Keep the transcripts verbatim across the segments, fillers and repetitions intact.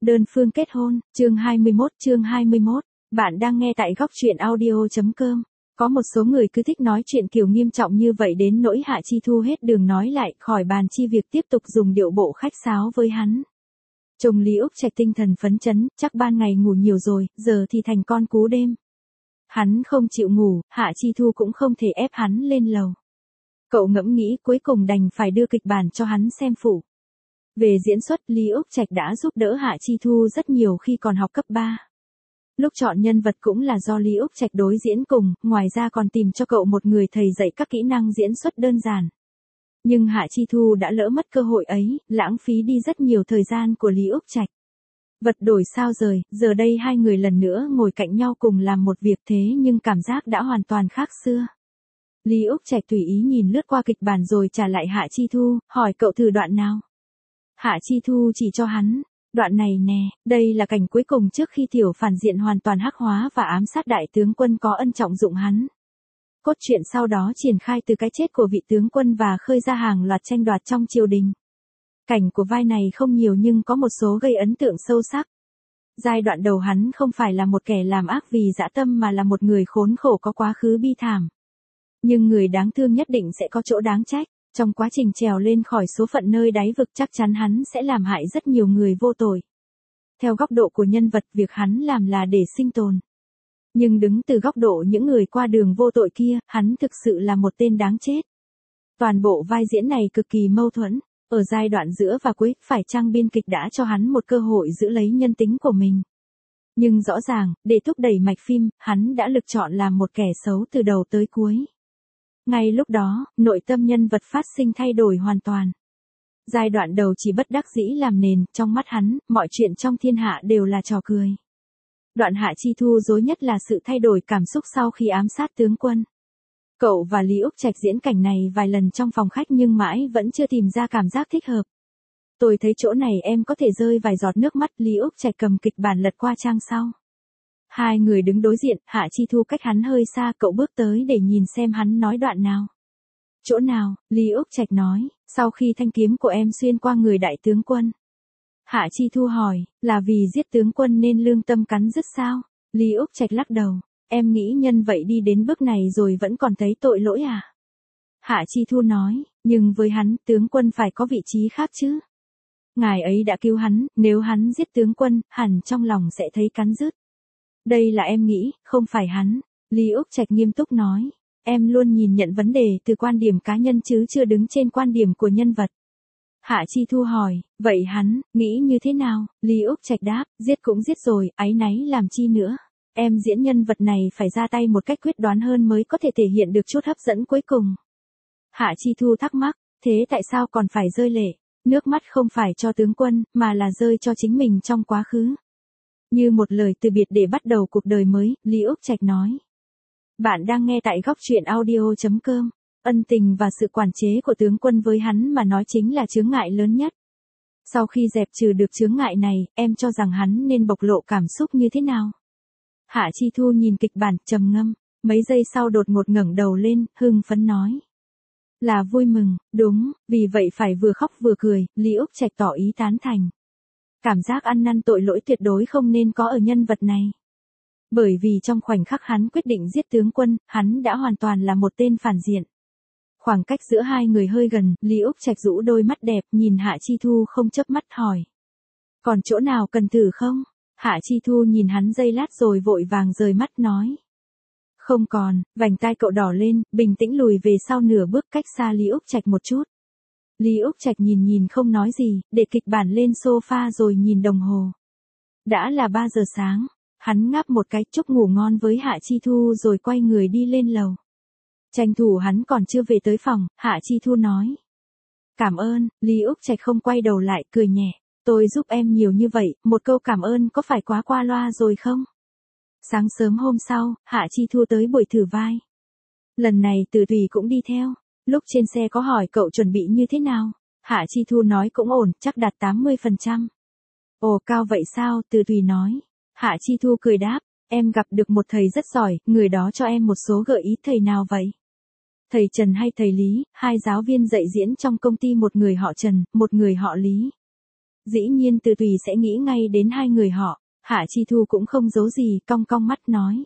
Đơn phương kết hôn, chương hai mươi mốt, chương hai mươi mốt. Bạn đang nghe tại góc truyện audio.com. Có một số người cứ thích nói chuyện kiểu nghiêm trọng như vậy đến nỗi Hạ Chi Thu hết đường nói lại, khỏi bàn chi việc tiếp tục dùng điệu bộ khách sáo với hắn. Chồng Lý Úc Trạch tinh thần phấn chấn, chắc ban ngày ngủ nhiều rồi, giờ thì thành con cú đêm. Hắn không chịu ngủ, Hạ Chi Thu cũng không thể ép hắn lên lầu. Cậu ngẫm nghĩ cuối cùng đành phải đưa kịch bản cho hắn xem phụ. Về diễn xuất, Lý Úc Trạch đã giúp đỡ Hạ Chi Thu rất nhiều khi còn học cấp ba. Lúc chọn nhân vật cũng là do Lý Úc Trạch đối diễn cùng, ngoài ra còn tìm cho cậu một người thầy dạy các kỹ năng diễn xuất đơn giản. Nhưng Hạ Chi Thu đã lỡ mất cơ hội ấy, lãng phí đi rất nhiều thời gian của Lý Úc Trạch. Vật đổi sao rời, giờ đây hai người lần nữa ngồi cạnh nhau cùng làm một việc thế nhưng cảm giác đã hoàn toàn khác xưa. Lý Úc Trạch tùy ý nhìn lướt qua kịch bản rồi trả lại Hạ Chi Thu, hỏi cậu thử đoạn nào. Hạ Chi Thu chỉ cho hắn, đoạn này nè, đây là cảnh cuối cùng trước khi tiểu phản diện hoàn toàn hắc hóa và ám sát đại tướng quân có ân trọng dụng hắn. Cốt truyện sau đó triển khai từ cái chết của vị tướng quân và khơi ra hàng loạt tranh đoạt trong triều đình. Cảnh của vai này không nhiều nhưng có một số gây ấn tượng sâu sắc. Giai đoạn đầu hắn không phải là một kẻ làm ác vì dã tâm mà là một người khốn khổ có quá khứ bi thảm. Nhưng người đáng thương nhất định sẽ có chỗ đáng trách. Trong quá trình trèo lên khỏi số phận nơi đáy vực chắc chắn hắn sẽ làm hại rất nhiều người vô tội. Theo góc độ của nhân vật, việc hắn làm là để sinh tồn. Nhưng đứng từ góc độ những người qua đường vô tội kia, hắn thực sự là một tên đáng chết. Toàn bộ vai diễn này cực kỳ mâu thuẫn. Ở giai đoạn giữa và cuối, phải chăng biên kịch đã cho hắn một cơ hội giữ lấy nhân tính của mình. Nhưng rõ ràng, để thúc đẩy mạch phim, hắn đã lựa chọn làm một kẻ xấu từ đầu tới cuối. Ngay lúc đó, nội tâm nhân vật phát sinh thay đổi hoàn toàn. Giai đoạn đầu chỉ bất đắc dĩ làm nền, trong mắt hắn, mọi chuyện trong thiên hạ đều là trò cười. Đoạn Hạ Chi Thu dối nhất là sự thay đổi cảm xúc sau khi ám sát tướng quân. Cậu và Lý Úc Trạch diễn cảnh này vài lần trong phòng khách nhưng mãi vẫn chưa tìm ra cảm giác thích hợp. Tôi thấy chỗ này em có thể rơi vài giọt nước mắt. Lý Úc Trạch cầm kịch bản lật qua trang sau. Hai người đứng đối diện, Hạ Chi Thu cách hắn hơi xa, cậu bước tới để nhìn xem hắn nói đoạn nào. Chỗ nào, Lý Úc Trạch nói, sau khi thanh kiếm của em xuyên qua người đại tướng quân. Hạ Chi Thu hỏi, là vì giết tướng quân nên lương tâm cắn rứt sao? Lý Úc Trạch lắc đầu, em nghĩ nhân vậy đi đến bước này rồi vẫn còn thấy tội lỗi à? Hạ Chi Thu nói, nhưng với hắn, tướng quân phải có vị trí khác chứ. Ngài ấy đã cứu hắn, nếu hắn giết tướng quân, hẳn trong lòng sẽ thấy cắn rứt. Đây là em nghĩ, không phải hắn. Lý Úc Trạch nghiêm túc nói. Em luôn nhìn nhận vấn đề từ quan điểm cá nhân chứ chưa đứng trên quan điểm của nhân vật. Hạ Chi Thu hỏi, vậy hắn, nghĩ như thế nào? Lý Úc Trạch đáp, giết cũng giết rồi, áy náy làm chi nữa. Em diễn nhân vật này phải ra tay một cách quyết đoán hơn mới có thể thể hiện được chút hấp dẫn cuối cùng. Hạ Chi Thu thắc mắc, thế tại sao còn phải rơi lệ? Nước mắt không phải cho tướng quân, mà là rơi cho chính mình trong quá khứ. Như một lời từ biệt để bắt đầu cuộc đời mới, Lý Úc Trạch nói. Bạn đang nghe tại góc truyện audio.com. Ân tình và sự quản chế của tướng quân với hắn mà nói chính là chướng ngại lớn nhất. Sau khi dẹp trừ được chướng ngại này, em cho rằng hắn nên bộc lộ cảm xúc như thế nào? Hạ Chi Thu nhìn kịch bản, trầm ngâm, mấy giây sau đột ngột ngẩng đầu lên, hưng phấn nói. Là vui mừng, đúng, vì vậy phải vừa khóc vừa cười. Lý Úc Trạch tỏ ý tán thành. Cảm giác ăn năn tội lỗi tuyệt đối không nên có ở nhân vật này. Bởi vì trong khoảnh khắc hắn quyết định giết tướng quân, hắn đã hoàn toàn là một tên phản diện. Khoảng cách giữa hai người hơi gần, Lý Úc Trạch rũ đôi mắt đẹp nhìn Hạ Chi Thu không chớp mắt hỏi. Còn chỗ nào cần thử không? Hạ Chi Thu nhìn hắn giây lát rồi vội vàng rời mắt nói. Không còn, vành tai cậu đỏ lên, bình tĩnh lùi về sau nửa bước cách xa Lý Úc Trạch một chút. Lý Úc Trạch nhìn nhìn không nói gì, để kịch bản lên sofa rồi nhìn đồng hồ. Đã là ba giờ sáng, hắn ngáp một cái chúc ngủ ngon với Hạ Chi Thu rồi quay người đi lên lầu. Tranh thủ hắn còn chưa về tới phòng, Hạ Chi Thu nói. Cảm ơn, Lý Úc Trạch không quay đầu lại, cười nhẹ. Tôi giúp em nhiều như vậy, một câu cảm ơn có phải quá qua loa rồi không? Sáng sớm hôm sau, Hạ Chi Thu tới buổi thử vai. Lần này Từ Thùy cũng đi theo. Lúc trên xe có hỏi cậu chuẩn bị như thế nào? Hạ Chi Thu nói cũng ổn, chắc đạt tám mươi phần trăm. Ồ cao vậy sao? Từ Thùy nói. Hạ Chi Thu cười đáp, em gặp được một thầy rất giỏi, người đó cho em một số gợi ý. Thầy nào vậy? Thầy Trần hay thầy Lý, hai giáo viên dạy diễn trong công ty, một người họ Trần, một người họ Lý. Dĩ nhiên Từ Tùy sẽ nghĩ ngay đến hai người họ, Hạ Chi Thu cũng không giấu gì, cong cong mắt nói.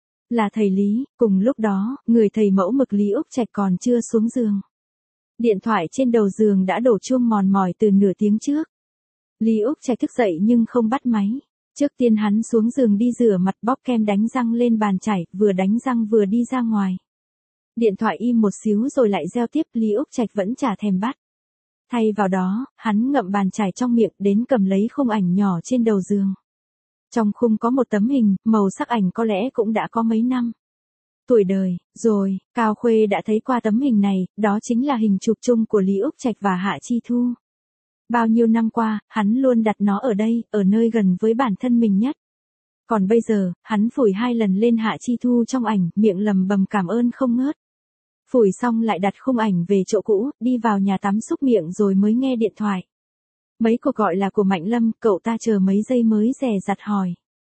Là thầy Lý, cùng lúc đó, người thầy mẫu mực Lý Úc Trạch còn chưa xuống giường. Điện thoại trên đầu giường đã đổ chuông mòn mỏi từ nửa tiếng trước. Lý Úc Trạch thức dậy nhưng không bắt máy. Trước tiên hắn xuống giường đi rửa mặt bóp kem đánh răng lên bàn chải, vừa đánh răng vừa đi ra ngoài. Điện thoại im một xíu rồi lại reo tiếp, Lý Úc Trạch vẫn chả thèm bắt. Thay vào đó, hắn ngậm bàn chải trong miệng đến cầm lấy khung ảnh nhỏ trên đầu giường. Trong khung có một tấm hình, màu sắc ảnh có lẽ cũng đã có mấy năm. Tuổi đời, rồi, Cao Khuê đã thấy qua tấm hình này, đó chính là hình chụp chung của Lý Úc Trạch và Hạ Chi Thu. Bao nhiêu năm qua, hắn luôn đặt nó ở đây, ở nơi gần với bản thân mình nhất. Còn bây giờ, hắn phủi hai lần lên Hạ Chi Thu trong ảnh, miệng lầm bầm cảm ơn không ngớt. Phủi xong lại đặt khung ảnh về chỗ cũ, đi vào nhà tắm xúc miệng rồi mới nghe điện thoại. Mấy cuộc gọi là của Mạnh Lâm, cậu ta chờ mấy giây mới dè dặt hỏi.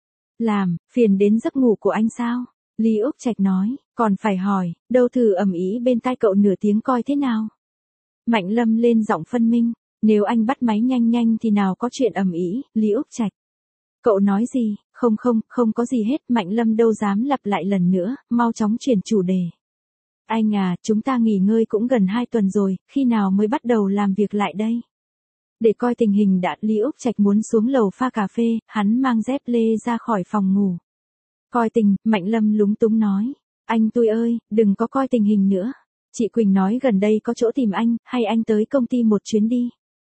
Làm, phiền đến giấc ngủ của anh sao? Lý Úc Trạch nói, còn phải hỏi, đâu thử ầm ĩ bên tai cậu nửa tiếng coi thế nào. Mạnh Lâm lên giọng phân minh, nếu anh bắt máy nhanh nhanh thì nào có chuyện ầm ĩ, Lý Úc Trạch. Cậu nói gì, không không, không có gì hết, Mạnh Lâm đâu dám lặp lại lần nữa, mau chóng chuyển chủ đề. Anh à, chúng ta nghỉ ngơi cũng gần hai tuần rồi, khi nào mới bắt đầu làm việc lại đây? Để coi tình hình đã, Lý Úc Trạch muốn xuống lầu pha cà phê, hắn mang dép lê ra khỏi phòng ngủ. Coi tình, Mạnh Lâm lúng túng nói. Anh tôi ơi, đừng có coi tình hình nữa. Chị Quỳnh nói gần đây có chỗ tìm anh, hay anh tới công ty một chuyến đi.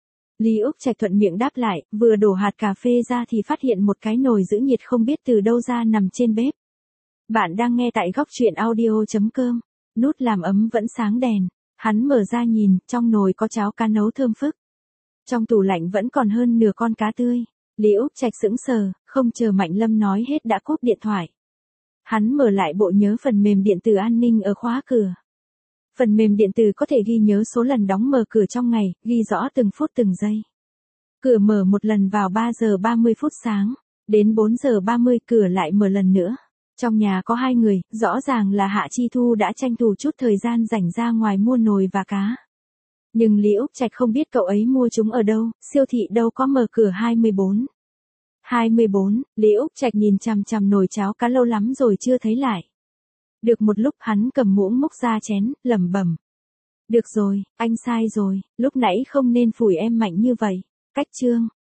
Lý Úc Trạch thuận miệng đáp lại, vừa đổ hạt cà phê ra thì phát hiện một cái nồi giữ nhiệt không biết từ đâu ra nằm trên bếp. Bạn đang nghe tại góc truyện audio chấm com. Nút làm ấm vẫn sáng đèn. Hắn mở ra nhìn, trong nồi có cháo cá nấu thơm phức. Trong tủ lạnh vẫn còn hơn nửa con cá tươi. Lý Úc Trạch sững sờ, không chờ Mạnh Lâm nói hết đã cúp điện thoại. Hắn mở lại bộ nhớ phần mềm điện tử an ninh ở khóa cửa. Phần mềm điện tử có thể ghi nhớ số lần đóng mở cửa trong ngày, ghi rõ từng phút từng giây. Cửa mở một lần vào ba giờ ba mươi phút sáng, đến bốn giờ ba mươi cửa lại mở lần nữa. Trong nhà có hai người, rõ ràng là Hạ Chi Thu đã tranh thủ chút thời gian rảnh ra ngoài mua nồi và cá. Nhưng Lý Úc Trạch không biết cậu ấy mua chúng ở đâu, siêu thị đâu có mở cửa hai mươi bốn. hai mươi bốn, Lý Úc Trạch nhìn chằm chằm nồi cháo cá lâu lắm rồi chưa thấy lại. Được một lúc hắn cầm muỗng múc ra chén, lẩm bẩm. Được rồi, anh sai rồi, lúc nãy không nên phủi em mạnh như vậy. Cách chương.